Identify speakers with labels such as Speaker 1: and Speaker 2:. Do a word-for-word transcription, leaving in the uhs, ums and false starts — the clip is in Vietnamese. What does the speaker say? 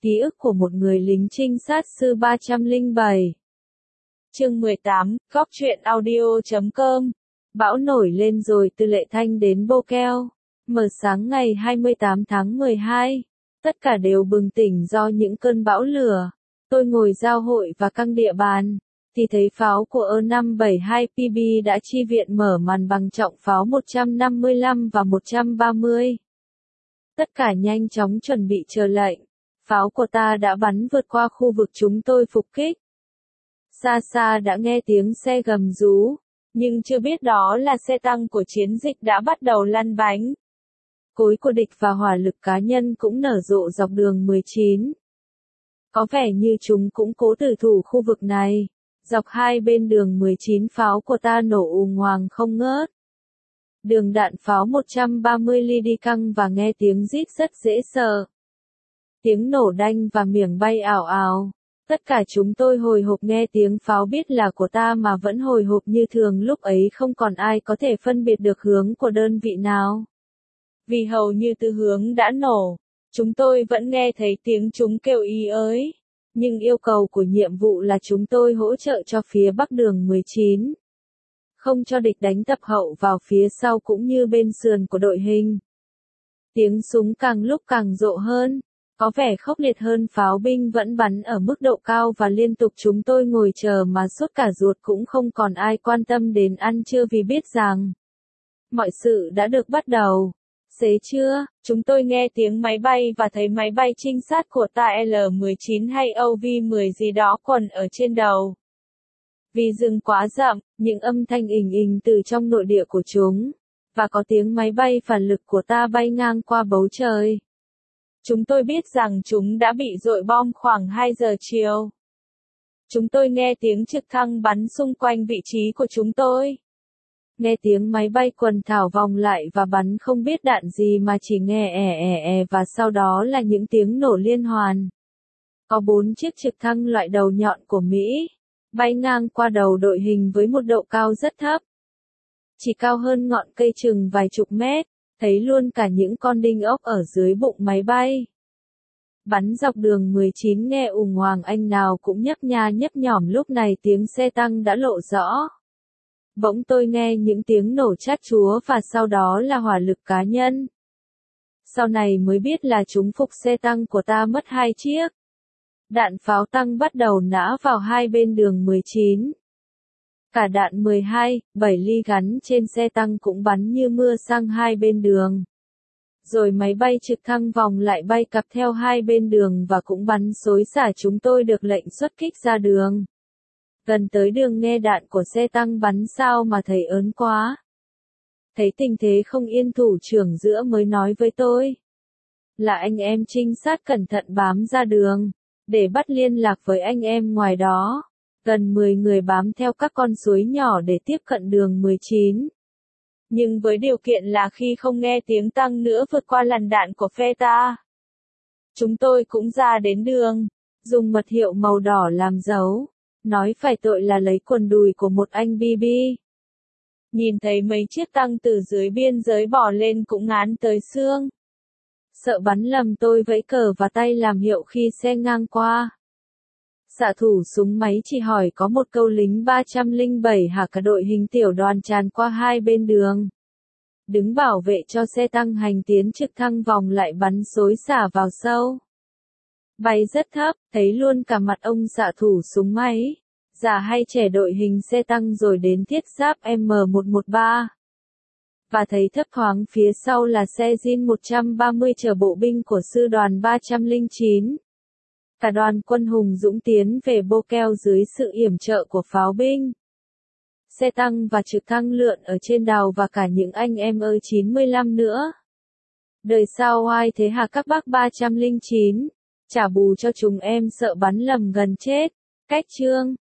Speaker 1: Ký ức của một người lính trinh sát sư ba trăm lẻ bảy. Chương mười tám, góc truyện audio chấm com. Bão nổi lên rồi từ Lệ Thanh đến Bô Keo. Mở sáng ngày hai mươi tám tháng mười hai. Tất cả đều bừng tỉnh do những cơn bão lửa. Tôi ngồi giao hội và căng địa bàn. Thì thấy pháo của E năm bảy hai P B đã chi viện mở màn bằng trọng pháo một trăm năm mươi lăm và một trăm ba mươi. Tất cả nhanh chóng chuẩn bị chờ lệnh. Pháo của ta đã bắn vượt qua khu vực chúng tôi phục kích. Xa xa đã nghe tiếng xe gầm rú, nhưng chưa biết đó là xe tăng của chiến dịch đã bắt đầu lăn bánh. Cối của địch và hỏa lực cá nhân cũng nở rộ dọc đường mười chín. Có vẻ như chúng cũng cố tử thủ khu vực này. Dọc hai bên đường mười chín pháo của ta nổ ùng hoàng không ngớt. Đường đạn pháo một trăm ba mươi ly đi căng và nghe tiếng rít rất dễ sợ. Tiếng nổ đanh và miệng bay ảo ảo. Tất cả chúng tôi hồi hộp nghe tiếng pháo biết là của ta mà vẫn hồi hộp như thường, lúc ấy không còn ai có thể phân biệt được hướng của đơn vị nào. Vì hầu như từ hướng đã nổ, chúng tôi vẫn nghe thấy tiếng chúng kêu ý ới. Nhưng yêu cầu của nhiệm vụ là chúng tôi hỗ trợ cho phía bắc đường mười chín. Không cho địch đánh tập hậu vào phía sau cũng như bên sườn của đội hình. Tiếng súng càng lúc càng rộ hơn. Có vẻ khốc liệt hơn, pháo binh vẫn bắn ở mức độ cao và liên tục, chúng tôi ngồi chờ mà sốt cả ruột, cũng không còn ai quan tâm đến ăn trưa vì biết rằng mọi sự đã được bắt đầu. Xế trưa, chúng tôi nghe tiếng máy bay và thấy máy bay trinh sát của ta L mười chín hay O V mười gì đó quần ở trên đầu. Vì rừng quá rậm, những âm thanh ình ình từ trong nội địa của chúng, và có tiếng máy bay phản lực của ta bay ngang qua bầu trời. Chúng tôi biết rằng chúng đã bị dội bom khoảng hai giờ chiều. Chúng tôi nghe tiếng trực thăng bắn xung quanh vị trí của chúng tôi. Nghe tiếng máy bay quần thảo vòng lại và bắn không biết đạn gì mà chỉ nghe è è è và sau đó là những tiếng nổ liên hoàn. Có bốn chiếc trực thăng loại đầu nhọn của Mỹ, bay ngang qua đầu đội hình với một độ cao rất thấp. Chỉ cao hơn ngọn cây chừng vài chục mét. Thấy luôn cả những con đinh ốc ở dưới bụng máy bay. Bắn dọc đường mười chín nghe ùng hoàng, anh nào cũng nhấp nha nhấp nhỏm. Lúc này tiếng xe tăng đã lộ rõ. Bỗng tôi nghe những tiếng nổ chát chúa và sau đó là hỏa lực cá nhân. Sau này mới biết là chúng phục xe tăng của ta mất hai chiếc. Đạn pháo tăng bắt đầu nã vào hai bên đường mười chín. Cả đạn mười hai, bảy ly gắn trên xe tăng cũng bắn như mưa sang hai bên đường. Rồi máy bay trực thăng vòng lại bay cặp theo hai bên đường và cũng bắn xối xả, chúng tôi được lệnh xuất kích ra đường. Gần tới đường nghe đạn của xe tăng bắn sao mà thấy ớn quá. Thấy tình thế không yên, thủ trưởng giữa mới nói với tôi là anh em trinh sát cẩn thận bám ra đường, để bắt liên lạc với anh em ngoài đó. Gần mười người bám theo các con suối nhỏ để tiếp cận đường mười chín. Nhưng với điều kiện là khi không nghe tiếng tăng nữa vượt qua làn đạn của phe ta. Chúng tôi cũng ra đến đường, dùng mật hiệu màu đỏ làm dấu, nói phải tội là lấy quần đùi của một anh B B. Nhìn thấy mấy chiếc tăng từ dưới biên giới bỏ lên cũng ngán tới xương. Sợ bắn lầm tôi vẫy cờ và tay làm hiệu khi xe ngang qua. Xạ thủ súng máy chỉ hỏi có một câu lính ba trăm lẻ bảy hả, cả đội hình tiểu đoàn tràn qua hai bên đường. Đứng bảo vệ cho xe tăng hành tiến, trực thăng vòng lại bắn xối xả vào sâu. Bay rất thấp, thấy luôn cả mặt ông xạ thủ súng máy. Già hay trẻ đội hình xe tăng rồi đến thiết giáp M một một ba. Và thấy thấp thoáng phía sau là xe Jin một trăm ba mươi chở bộ binh của sư đoàn ba trăm lẻ chín. Cả đoàn quân hùng dũng tiến về Bô Keo dưới sự yểm trợ của pháo binh. Xe tăng và trực thăng lượn ở trên đào và cả những anh em E chín mươi lăm nữa. Đời sao oai thế hả các bác ba trăm lẻ chín, trả bù cho chúng em sợ bắn lầm gần chết. Cách chương